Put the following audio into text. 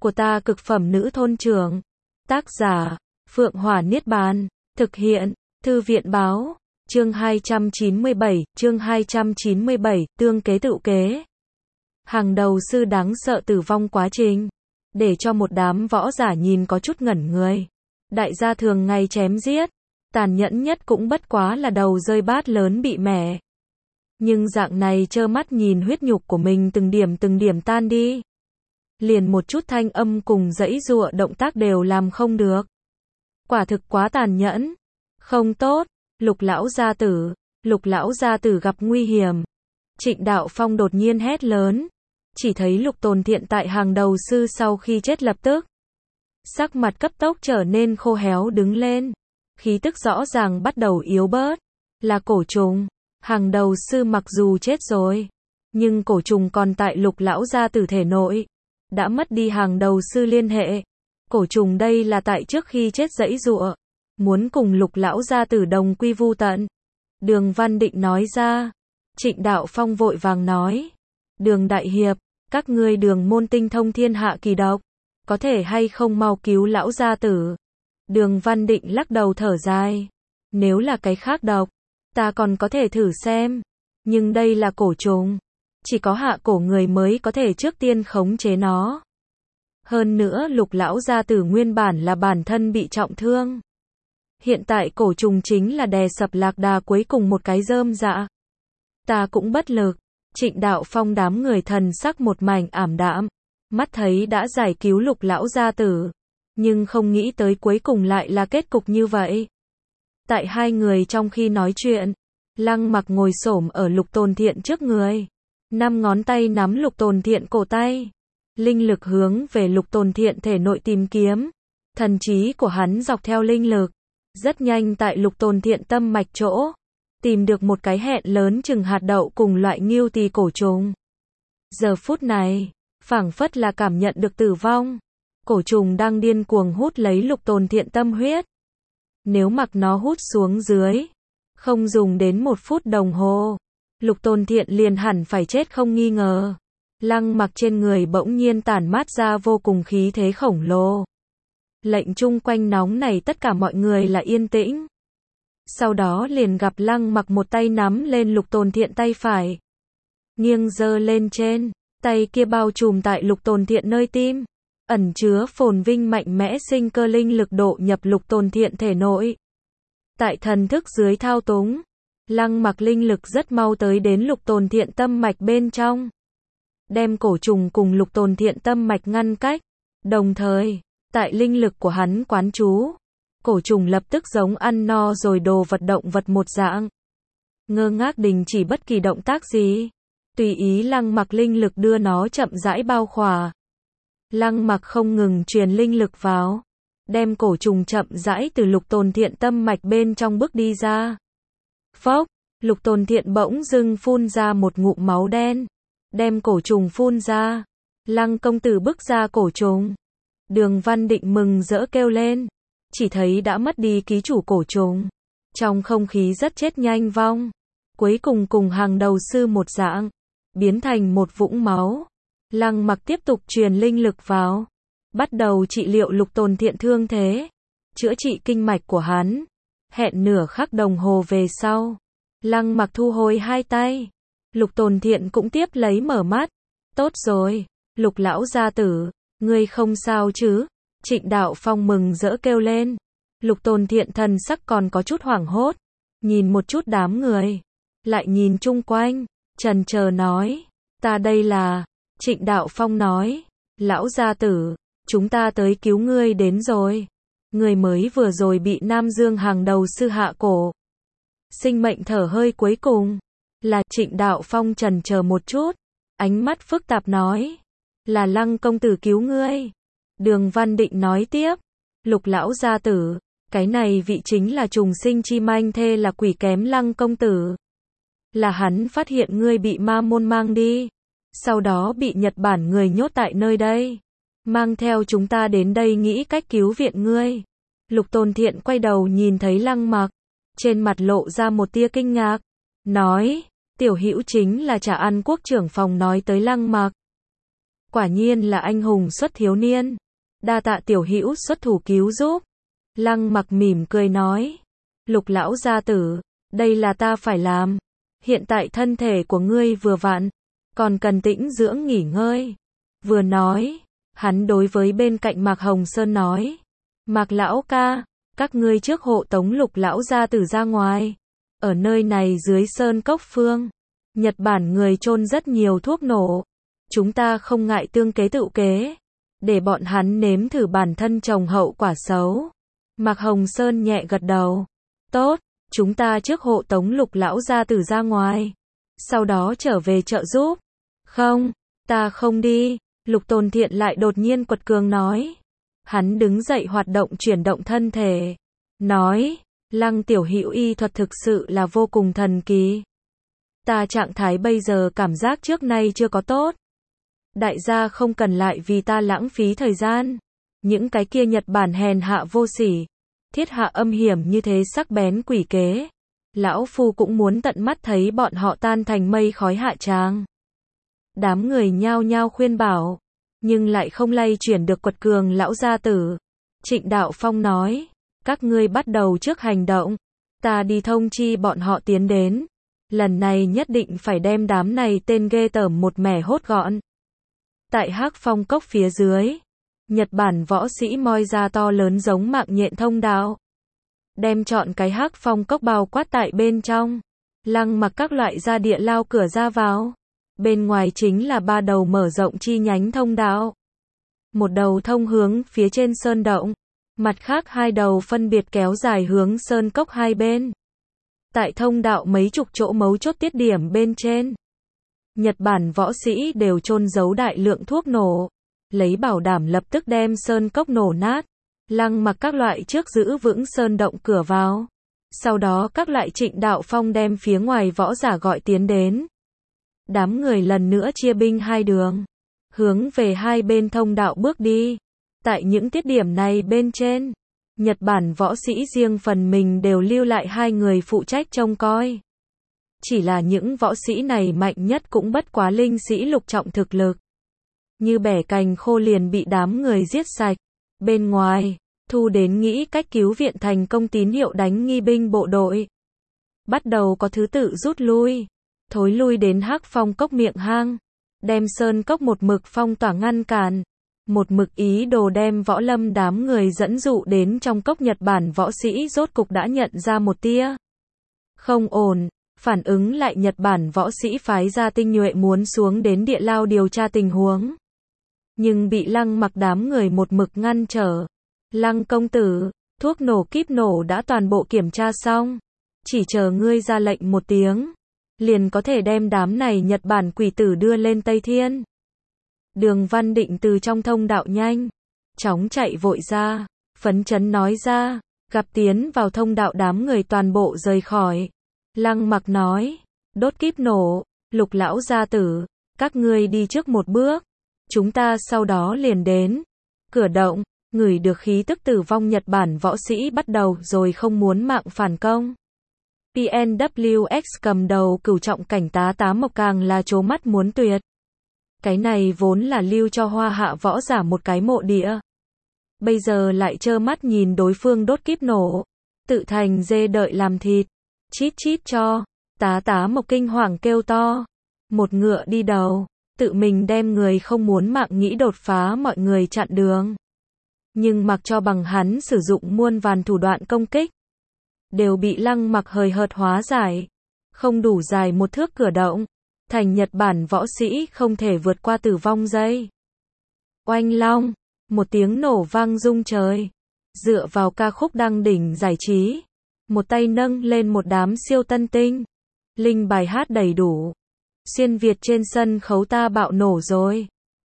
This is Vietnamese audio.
của ta cực phẩm nữ thôn trưởng. Tác giả, Phượng Hỏa Niết Bàn. Thực hiện, Thư viện báo. Chương 297, tương kế tự kế. Hàng đầu sư đáng sợ tử vong quá trình. Để cho một đám võ giả nhìn có chút ngẩn người. Đại gia thường ngày chém giết. Tàn nhẫn nhất cũng bất quá là đầu rơi bát lớn bị mẻ. Nhưng dạng này trơ mắt nhìn huyết nhục của mình từng điểm tan đi. Liền một chút thanh âm cùng giãy giụa động tác đều làm không được. Quả thực quá tàn nhẫn. Không tốt, Lục lão gia tử gặp nguy hiểm. Trịnh Đạo Phong đột nhiên hét lớn. Chỉ thấy Lục Tồn Thiện tại hàng đầu sư sau khi chết lập tức. Sắc mặt cấp tốc trở nên khô héo đứng lên. Khí tức rõ ràng bắt đầu yếu bớt. Là cổ trùng. Hàng đầu sư mặc dù chết rồi. Nhưng cổ trùng còn tại Lục lão gia tử thể nội. Đã mất đi hàng đầu sư liên hệ. Cổ trùng đây là tại trước khi chết giãy giụa. Muốn cùng Lục lão gia tử đồng quy vu tận. Đường Văn Định nói ra. Trịnh Đạo Phong vội vàng nói. Đường đại hiệp, các ngươi Đường môn tinh thông thiên hạ kỳ độc. Có thể hay không mau cứu lão gia tử. Đường Văn Định lắc đầu thở dài. Nếu là cái khác độc, ta còn có thể thử xem. Nhưng đây là cổ trùng. Chỉ có hạ cổ người mới có thể trước tiên khống chế nó. Hơn nữa Lục lão gia tử nguyên bản là bản thân bị trọng thương. Hiện tại cổ trùng chính là đè sập lạc đà cuối cùng một cái rơm rạ. Ta cũng bất lực. Trịnh Đạo Phong đám người thần sắc một mảnh ảm đạm. Mắt thấy đã giải cứu Lục lão gia tử. Nhưng không nghĩ tới cuối cùng lại là kết cục như vậy. Tại hai người trong khi nói chuyện, Lăng Mặc ngồi xổm ở Lục Tồn Thiện trước người. 5 ngón tay nắm Lục Tồn Thiện cổ tay. Linh lực hướng về Lục Tồn Thiện thể nội tìm kiếm. Thần trí của hắn dọc theo linh lực. Rất nhanh tại Lục Tồn Thiện tâm mạch chỗ. Tìm được một cái hẹn lớn chừng hạt đậu cùng loại ngưu tỳ cổ trùng. Giờ phút này, phảng phất là cảm nhận được tử vong. Cổ trùng đang điên cuồng hút lấy Lục Tồn Thiện tâm huyết. Nếu mặc nó hút xuống dưới, không dùng đến 1 phút đồng hồ, Lục Tồn Thiện liền hẳn phải chết không nghi ngờ. Lăng Mặc trên người bỗng nhiên tản mát ra vô cùng khí thế khổng lồ. Lệnh chung quanh nóng này tất cả mọi người là yên tĩnh. Sau đó liền gặp Lăng Mặc một tay nắm lên Lục Tồn Thiện tay phải. Nghiêng giơ lên trên, tay kia bao trùm tại Lục Tồn Thiện nơi tim. Ẩn chứa phồn vinh mạnh mẽ sinh cơ linh lực độ nhập Lục Tồn Thiện thể nội. Tại thần thức dưới thao túng, Lăng Mặc linh lực rất mau tới đến Lục Tồn Thiện tâm mạch bên trong. Đem cổ trùng cùng Lục Tồn Thiện tâm mạch ngăn cách. Đồng thời, tại linh lực của hắn quán chú, cổ trùng lập tức giống ăn no rồi đồ vật động vật một dạng. Ngơ ngác đình chỉ bất kỳ động tác gì. Tùy ý Lăng Mặc linh lực đưa nó chậm rãi bao khỏa. Lăng Mặc không ngừng truyền linh lực vào. Đem cổ trùng chậm rãi từ Lục Tồn Thiện tâm mạch bên trong bước đi ra. Phốc, Lục Tồn Thiện bỗng dưng phun ra một ngụm máu đen. Đem cổ trùng phun ra. Lăng công tử bức ra cổ trùng. Đường Văn Định mừng rỡ kêu lên. Chỉ thấy đã mất đi ký chủ cổ trùng. Trong không khí rất chết nhanh vong. Cuối cùng cùng hàng đầu sư một dạng. Biến thành một vũng máu. Lăng Mặc tiếp tục truyền linh lực vào. Bắt đầu trị liệu Lục Tồn Thiện thương thế. Chữa trị kinh mạch của hắn. Hẹn nửa khắc đồng hồ về sau. Lăng Mặc thu hồi hai tay. Lục Tồn Thiện cũng tiếp lấy mở mắt. Tốt rồi, Lục lão gia tử, ngươi không sao chứ? Trịnh Đạo Phong mừng rỡ kêu lên. Lục Tồn Thiện thần sắc còn có chút hoảng hốt. Nhìn một chút đám người. Lại nhìn chung quanh. Chần chờ nói. Ta đây là... Trịnh Đạo Phong nói. Lão gia tử, chúng ta tới cứu ngươi đến rồi. Ngươi mới vừa rồi bị Nam Dương hàng đầu sư hạ cổ. Sinh mệnh thở hơi cuối cùng. Là Trịnh Đạo Phong chần chờ một chút. Ánh mắt phức tạp nói. Là Lăng công tử cứu ngươi. Đường Văn Định nói tiếp. Lục lão gia tử, cái này vị chính là trùng sinh chi manh thê là quỷ kém Lăng công tử. Là hắn phát hiện ngươi bị ma môn mang đi. Sau đó bị Nhật Bản người nhốt tại nơi đây. Mang theo chúng ta đến đây nghĩ cách cứu viện ngươi. Lục Tồn Thiện quay đầu nhìn thấy Lăng Mặc. Trên mặt lộ ra một tia kinh ngạc. Nói, tiểu hữu chính là Trà An quốc trưởng phòng nói tới Lăng Mặc. Quả nhiên là anh hùng xuất thiếu niên. Đa tạ tiểu hữu xuất thủ cứu giúp. Lăng Mặc mỉm cười nói. Lục lão gia tử, đây là ta phải làm. Hiện tại thân thể của ngươi vừa vặn, còn cần tĩnh dưỡng nghỉ ngơi. Vừa nói, hắn đối với bên cạnh Mạc Hồng Sơn nói. Mạc lão ca, các ngươi trước hộ tống Lục lão gia tử ra ngoài. Ở nơi này dưới sơn cốc phương, Nhật Bản người chôn rất nhiều thuốc nổ. Chúng ta không ngại tương kế tự kế, để bọn hắn nếm thử bản thân trồng hậu quả xấu. Mạc Hồng Sơn nhẹ gật đầu. Tốt, chúng ta trước hộ tống Lục lão gia tử ra ngoài, sau đó trở về trợ giúp. Không, ta không đi. Lục Tồn Thiện lại đột nhiên quật cường nói. Hắn đứng dậy hoạt động chuyển động thân thể, nói, Lăng tiểu hữu y thuật thực sự là vô cùng thần kỳ. Ta trạng thái bây giờ cảm giác trước nay chưa có tốt. Đại gia không cần lại vì ta lãng phí thời gian. Những cái kia Nhật Bản hèn hạ vô sỉ, thiết hạ âm hiểm như thế sắc bén quỷ kế. Lão Phu cũng muốn tận mắt thấy bọn họ tan thành mây khói hạ tràng. Đám người nhao nhao khuyên bảo, nhưng lại không lay chuyển được quật cường lão gia tử. Trịnh Đạo Phong nói, các ngươi bắt đầu trước hành động, ta đi thông chi bọn họ tiến đến. Lần này nhất định phải đem đám này tên ghê tởm một mẻ hốt gọn. Tại Hắc Phong cốc phía dưới, Nhật Bản võ sĩ moi ra to lớn giống mạng nhện thông đạo, đem trọn cái Hắc Phong cốc bao quát tại bên trong. Lăng Mặc các loại ra địa lao cửa ra vào. Bên ngoài chính là 3 đầu mở rộng chi nhánh thông đạo. Một đầu thông hướng phía trên sơn động, mặt khác 2 đầu phân biệt kéo dài hướng sơn cốc hai bên. Tại thông đạo mấy chục chỗ mấu chốt tiết điểm bên trên, Nhật Bản võ sĩ đều chôn giấu đại lượng thuốc nổ, lấy bảo đảm lập tức đem sơn cốc nổ nát. Lăng Mặc các loại trước giữ vững sơn động cửa vào, sau đó các loại Trịnh Đạo Phong đem phía ngoài võ giả gọi tiến đến. Đám người lần nữa chia binh hai đường, hướng về hai bên thông đạo bước đi. Tại những tiết điểm này bên trên, Nhật Bản võ sĩ riêng phần mình đều lưu lại 2 người phụ trách trông coi. Chỉ là những võ sĩ này mạnh nhất cũng bất quá linh sĩ lục trọng thực lực. Như bẻ cành khô liền bị đám người giết sạch. Bên ngoài, thu đến nghĩ cách cứu viện thành công tín hiệu đánh nghi binh bộ đội. Bắt đầu có thứ tự rút lui, thối lui đến Hắc Phong cốc miệng hang, đem sơn cốc một mực phong tỏa ngăn cản. Một mực ý đồ đem võ lâm đám người dẫn dụ đến trong cốc. Nhật Bản võ sĩ rốt cục đã nhận ra một tia không ổn, phản ứng lại Nhật Bản võ sĩ phái ra tinh nhuệ muốn xuống đến địa lao điều tra tình huống. Nhưng bị Lăng Mặc đám người một mực ngăn trở. Lăng công tử, thuốc nổ kíp nổ đã toàn bộ kiểm tra xong, chỉ chờ ngươi ra lệnh một tiếng, liền có thể đem đám này Nhật Bản quỷ tử đưa lên Tây Thiên. Đường Văn Định từ trong thông đạo nhanh chóng chạy vội ra, phấn chấn nói ra. Gặp tiến vào thông đạo đám người toàn bộ rời khỏi. Lăng Mặc nói, đốt kíp nổ, Lục lão gia tử, các ngươi đi trước một bước, chúng ta sau đó liền đến. Cửa động, ngửi được khí tức tử vong Nhật Bản võ sĩ bắt đầu rồi không muốn mạng phản công. PNWX cầm đầu cửu trọng cảnh tá Tá Mộc càng là trố mắt muốn tuyệt. Cái này vốn là lưu cho hoa hạ võ giả một cái mộ địa. Bây giờ lại trơ mắt nhìn đối phương đốt kíp nổ, tự thành dê đợi làm thịt. Chít chít cho, Tá Mộc kinh hoàng kêu to. Một ngựa đi đầu, tự mình đem người không muốn mạng nghĩ đột phá mọi người chặn đường. Nhưng mặc cho bằng hắn sử dụng muôn vàn thủ đoạn công kích, đều bị Lăng Mặc hời hợt hóa giải. Không đủ dài một thước cửa động, thành Nhật Bản võ sĩ không thể vượt qua tử vong dây. Oanh long, một tiếng nổ vang rung trời. Dựa vào ca khúc đăng đỉnh giải trí, một tay nâng lên một đám siêu tân tinh. Linh bài hát đầy đủ. Xuyên Việt trên sân khấu ta bạo nổ rồi.